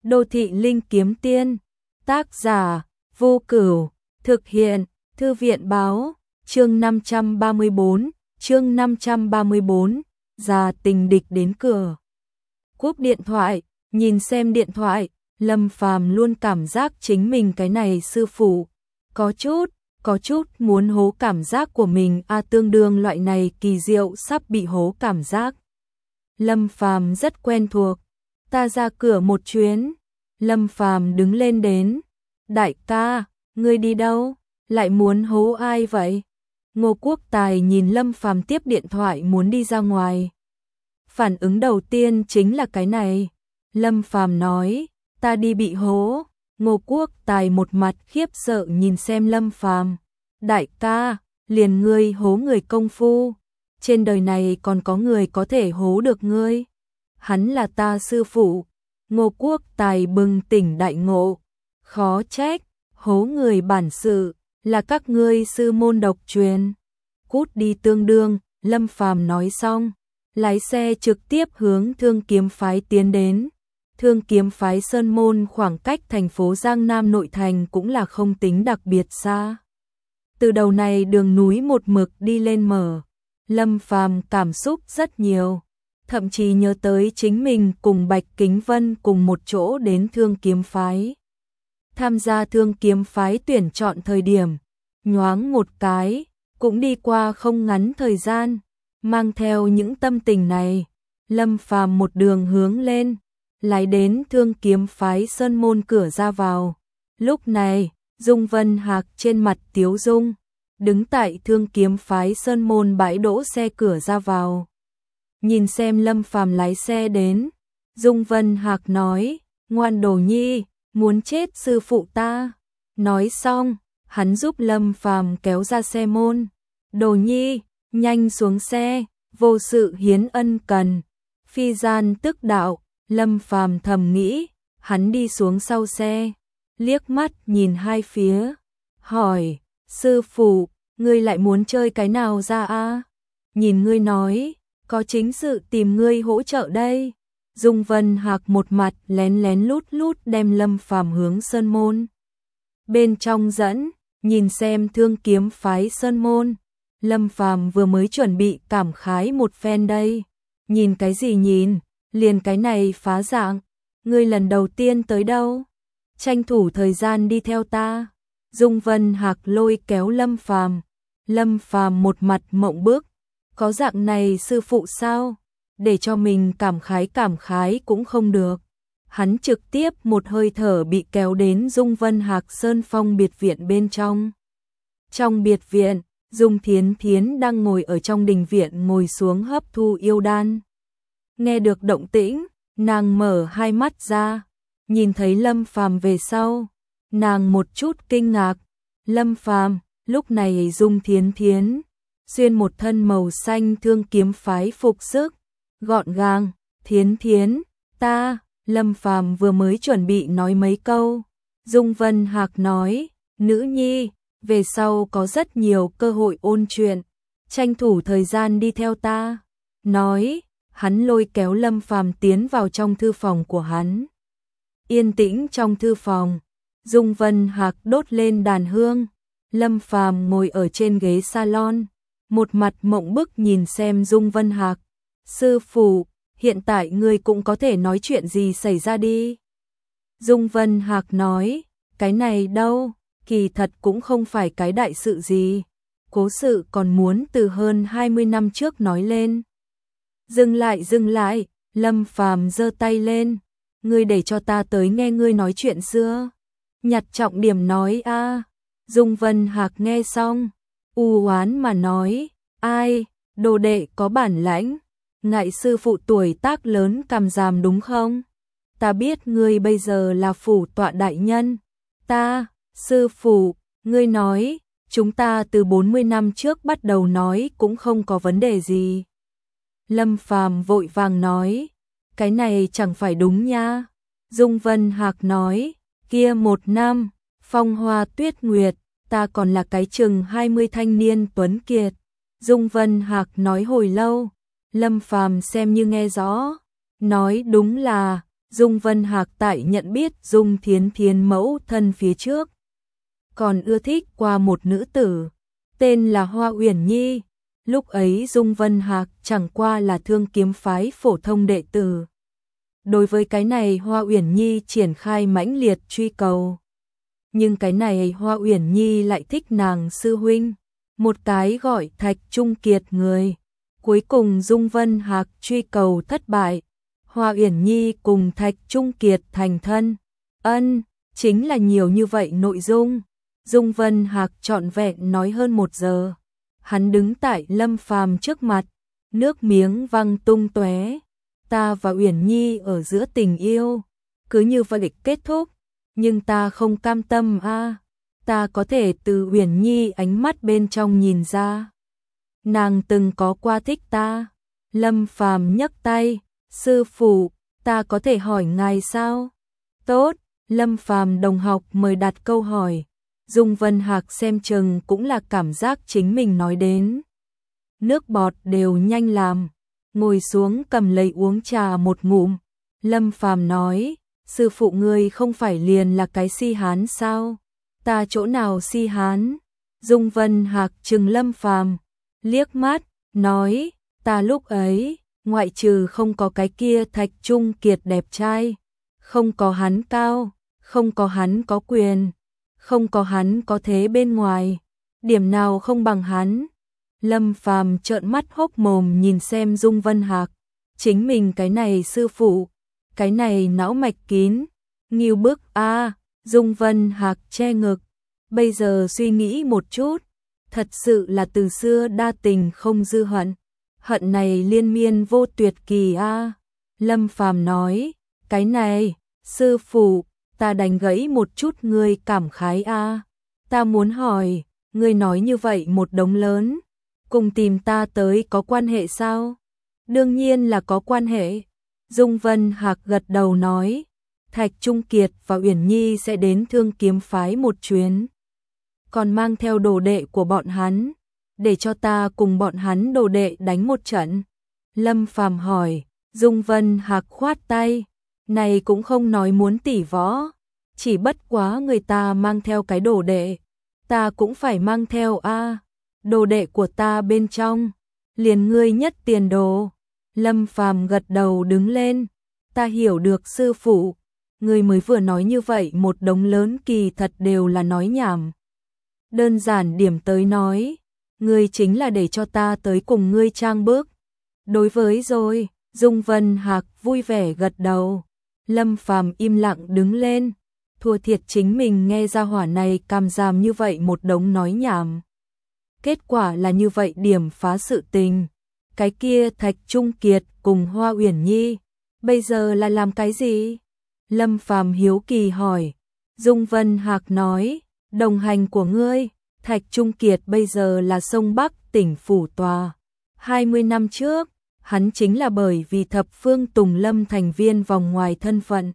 Đô thị linh kiếm tiên, tác giả, Vô Cửu, thực hiện, Thư viện báo, chương 534, già tình địch đến cửa. Cúp điện thoại, nhìn xem điện thoại, Lâm Phàm luôn cảm giác chính mình cái này sư phụ, có chút muốn hố cảm giác của mình tương đương loại này kỳ diệu sắp bị hố cảm giác. Lâm Phàm rất quen thuộc, ta ra cửa một chuyến. Lâm Phàm đứng lên đến, đại ca, ngươi đi đâu, lại muốn hố ai vậy? Ngô Quốc Tài nhìn Lâm Phàm tiếp điện thoại muốn đi ra ngoài. Phản ứng đầu tiên chính là cái này. Lâm Phàm nói, ta đi bị hố. Ngô Quốc Tài một mặt khiếp sợ nhìn xem Lâm Phàm. Đại ca, liền ngươi hố người công phu. Trên đời này còn có người có thể hố được ngươi. Hắn là ta sư phụ. Ngô Quốc Tài bừng tỉnh đại ngộ. Khó trách, hố người bản sự, là các ngươi sư môn độc truyền. Cút đi tương đương, Lâm Phàm nói xong. Lái xe trực tiếp hướng Thương Kiếm Phái tiến đến. Thương Kiếm Phái Sơn Môn khoảng cách thành phố Giang Nam nội thành cũng là không tính đặc biệt xa. Từ đầu này đường núi một mực đi lên mở. Lâm Phàm cảm xúc rất nhiều. Thậm chí nhớ tới chính mình cùng Bạch Kính Vân cùng một chỗ đến Thương Kiếm Phái. Tham gia Thương Kiếm Phái tuyển chọn thời điểm. Nhoáng một cái, cũng đi qua không ngắn thời gian. Mang theo những tâm tình này, Lâm Phàm một đường hướng lên, lái đến Thương Kiếm Phái Sơn Môn cửa ra vào. Lúc này, Dung Vân Hạc trên mặt tiếu dung, đứng tại Thương Kiếm Phái Sơn Môn bãi đỗ xe cửa ra vào. Nhìn xem Lâm Phàm lái xe đến, Dung Vân Hạc nói, ngoan đồ nhi, muốn chết sư phụ ta. Nói xong, hắn giúp Lâm Phàm kéo ra xe môn. Đồ nhi, nhanh xuống xe, vô sự hiến ân cần. Phi gian tức đạo, Lâm Phàm thầm nghĩ, hắn đi xuống sau xe, liếc mắt nhìn hai phía, hỏi, sư phụ, ngươi lại muốn chơi cái nào ra a? Nhìn ngươi nói, có chính sự tìm ngươi hỗ trợ đây. Dung Vân Hạc một mặt lén lén lút lút đem Lâm Phàm hướng Sơn Môn. Bên trong dẫn, nhìn xem Thương Kiếm Phái Sơn Môn. Lâm Phàm vừa mới chuẩn bị cảm khái một phen đây. Nhìn cái gì nhìn, liền cái này phá dạng. Ngươi lần đầu tiên tới đâu? Tranh thủ thời gian đi theo ta. Dung Vân Hạc lôi kéo Lâm Phàm. Lâm Phàm một mặt mộng bức. Có dạng này sư phụ sao? Để cho mình cảm khái cũng không được. Hắn trực tiếp một hơi thở bị kéo đến Dung Vân Hạc Sơn Phong biệt viện bên trong. Trong biệt viện, Dung Thiến Thiến đang ngồi ở trong đình viện ngồi xuống hấp thu yêu đan. Nghe được động tĩnh, nàng mở hai mắt ra, nhìn thấy Lâm Phàm về sau, nàng một chút kinh ngạc. Lâm Phàm, lúc này Dung Thiến Thiến xuyên một thân màu xanh Thương Kiếm Phái phục sức, gọn gàng. Thiến Thiến, ta. Lâm Phàm vừa mới chuẩn bị nói mấy câu, Dung Vân Hạc nói, nữ nhi, về sau có rất nhiều cơ hội ôn chuyện, tranh thủ thời gian đi theo ta. Nói, hắn lôi kéo Lâm Phàm tiến vào trong thư phòng của hắn. Yên tĩnh trong thư phòng, Dung Vân Hạc đốt lên đàn hương, Lâm Phàm ngồi ở trên ghế salon, một mặt mộng bức nhìn xem Dung Vân Hạc. Sư phụ, hiện tại ngươi cũng có thể nói chuyện gì xảy ra đi. Dung Vân Hạc nói, cái này đâu, kỳ thật cũng không phải cái đại sự gì. Cố sự còn muốn từ hơn 20 năm trước nói lên. Dừng lại, Lâm Phàm giơ tay lên. Ngươi để cho ta tới nghe ngươi nói chuyện xưa. Nhặt trọng điểm nói a. Dung Vân Hạc nghe xong, u oán mà nói, ai, đồ đệ có bản lãnh. Ngại sư phụ tuổi tác lớn cằm ràm đúng không? Ta biết ngươi bây giờ là phủ tọa đại nhân. Ta, sư phụ, ngươi nói, chúng ta từ 40 năm trước bắt đầu nói cũng không có vấn đề gì. Lâm Phàm vội vàng nói, cái này chẳng phải đúng nha. Dung Vân Hạc nói, kia một năm, phong hoa tuyết nguyệt, ta còn là cái chừng 20 thanh niên tuấn kiệt. Dung Vân Hạc nói hồi lâu. Lâm Phàm xem như nghe rõ, nói đúng là, Dung Vân Hạc tại nhận biết Dung Thiến Thiến mẫu thân phía trước, còn ưa thích qua một nữ tử, tên là Hoa Uyển Nhi. Lúc ấy Dung Vân Hạc chẳng qua là Thương Kiếm phái phổ thông đệ tử. Đối với cái này Hoa Uyển Nhi triển khai mãnh liệt truy cầu. Nhưng cái này Hoa Uyển Nhi lại thích nàng sư huynh, một cái gọi Thạch Trung Kiệt người. Cuối cùng Dung Vân Hạc truy cầu thất bại, Hoa Uyển Nhi cùng Thạch Trung Kiệt thành thân. Chính là nhiều như vậy nội dung. Dung Vân Hạc trọn vẹn nói hơn 1 giờ. Hắn đứng tại Lâm Phàm trước mặt, nước miếng văng tung tóe. Ta và Uyển Nhi ở giữa tình yêu, cứ như vậy kết thúc, nhưng ta không cam tâm a. Ta có thể từ Uyển Nhi ánh mắt bên trong nhìn ra, nàng từng có qua thích ta. Lâm Phàm nhấc tay, sư phụ, ta có thể hỏi ngài sao? Tốt, Lâm Phàm đồng học mời đặt câu hỏi. Dung Vân Hạc xem chừng cũng là cảm giác chính mình nói đến nước bọt đều nhanh làm, ngồi xuống cầm lấy uống trà một ngụm. Lâm Phàm nói, sư phụ ngươi không phải liền là cái si hán sao? Ta chỗ nào si hán? Dung Vân Hạc trừng Lâm Phàm liếc mắt, nói, ta lúc ấy, ngoại trừ không có cái kia Thạch Trung Kiệt đẹp trai, không có hắn cao, không có hắn có quyền, không có hắn có thế bên ngoài, điểm nào không bằng hắn. Lâm Phàm trợn mắt hốc mồm nhìn xem Dung Vân Hạc, chính mình cái này sư phụ, cái này não mạch kín, nghiêu bức a. Dung Vân Hạc che ngực, bây giờ suy nghĩ một chút, thật sự là từ xưa đa tình không dư hận, hận này liên miên vô tuyệt kỳ a. Lâm Phàm nói, cái này, sư phụ, ta đánh gãy một chút ngươi cảm khái a. Ta muốn hỏi, ngươi nói như vậy một đống lớn, cùng tìm ta tới có quan hệ sao? Đương nhiên là có quan hệ. Dung Vân Hạc gật đầu nói, Thạch Trung Kiệt và Uyển Nhi sẽ đến Thương Kiếm phái một chuyến, còn mang theo đồ đệ của bọn hắn, để cho ta cùng bọn hắn đồ đệ đánh một trận. Lâm Phàm hỏi, Dung Vân Hạc khoát tay, này cũng không nói muốn tỉ võ, chỉ bất quá người ta mang theo cái đồ đệ, ta cũng phải mang theo a. Đồ đệ của ta bên trong, liền ngươi nhất tiền đồ. Lâm Phàm gật đầu đứng lên, ta hiểu được sư phụ, ngươi mới vừa nói như vậy một đống lớn kỳ thật đều là nói nhảm. Đơn giản điểm tới nói, ngươi chính là để cho ta tới cùng ngươi trang bước. Đối với rồi, Dung Vân Hạc vui vẻ gật đầu. Lâm Phàm im lặng đứng lên, thua thiệt chính mình nghe ra hỏa này càm ràm như vậy một đống nói nhảm. Kết quả là như vậy điểm phá sự tình. Cái kia Thạch Trung Kiệt cùng Hoa Uyển Nhi, bây giờ là làm cái gì? Lâm Phàm hiếu kỳ hỏi. Dung Vân Hạc nói, đồng hành của ngươi, Thạch Trung Kiệt bây giờ là sông Bắc tỉnh phủ tòa. 20 năm trước, hắn chính là bởi vì thập phương Tùng Lâm thành viên vòng ngoài thân phận,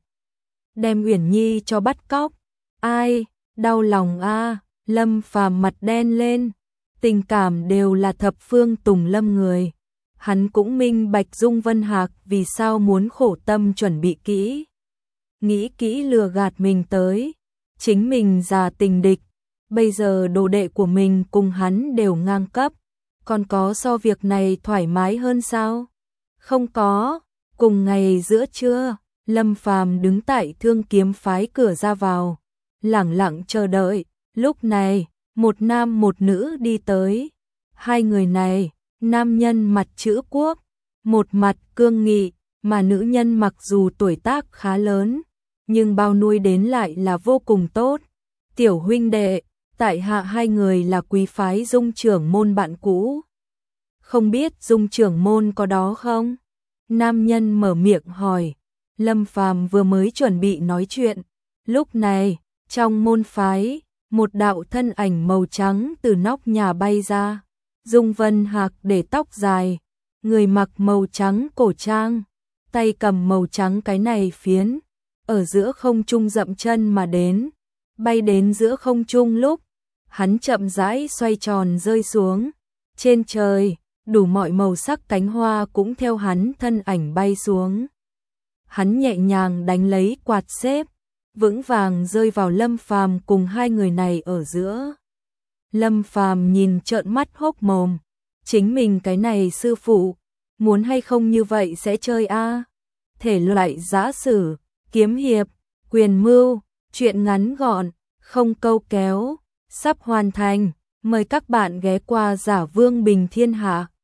đem Uyển Nhi cho bắt cóc. Ai, đau lòng a. Lâm Phàm mặt đen lên, tình cảm đều là thập phương Tùng Lâm người. Hắn cũng minh bạch Dung Vân Hạc vì sao muốn khổ tâm chuẩn bị kỹ, nghĩ kỹ lừa gạt mình tới. Chính mình già tình địch, bây giờ đồ đệ của mình cùng hắn đều ngang cấp, còn có so việc này thoải mái hơn sao? Không có. Cùng ngày giữa trưa, Lâm Phàm đứng tại Thương Kiếm phái cửa ra vào, lẳng lặng chờ đợi. Lúc này, một nam một nữ đi tới. Hai người này, nam nhân mặt chữ quốc, một mặt cương nghị, mà nữ nhân mặc dù tuổi tác khá lớn, nhưng bao nuôi đến lại là vô cùng tốt. Tiểu huynh đệ, tại hạ hai người là quý phái Dung trưởng môn bạn cũ. Không biết Dung trưởng môn có đó không? Nam nhân mở miệng hỏi. Lâm Phàm vừa mới chuẩn bị nói chuyện. Lúc này, trong môn phái, một đạo thân ảnh màu trắng từ nóc nhà bay ra. Dung Vân Hạc để tóc dài, người mặc màu trắng cổ trang, tay cầm màu trắng cái này phiến, ở giữa không trung dậm chân mà đến, bay đến giữa không trung lúc, hắn chậm rãi xoay tròn rơi xuống. Trên trời, đủ mọi màu sắc cánh hoa cũng theo hắn thân ảnh bay xuống. hắn nhẹ nhàng đánh lấy quạt xếp, vững vàng rơi vào Lâm Phàm cùng hai người này ở giữa. Lâm Phàm nhìn trợn mắt hốc mồm, chính mình cái này sư phụ, muốn hay không như vậy sẽ chơi a? Thể loại giã sử, kiếm hiệp, quyền mưu, truyện ngắn gọn, không câu kéo, sắp hoàn thành, mời các bạn ghé qua Giả Vương Bình Thiên Hạ.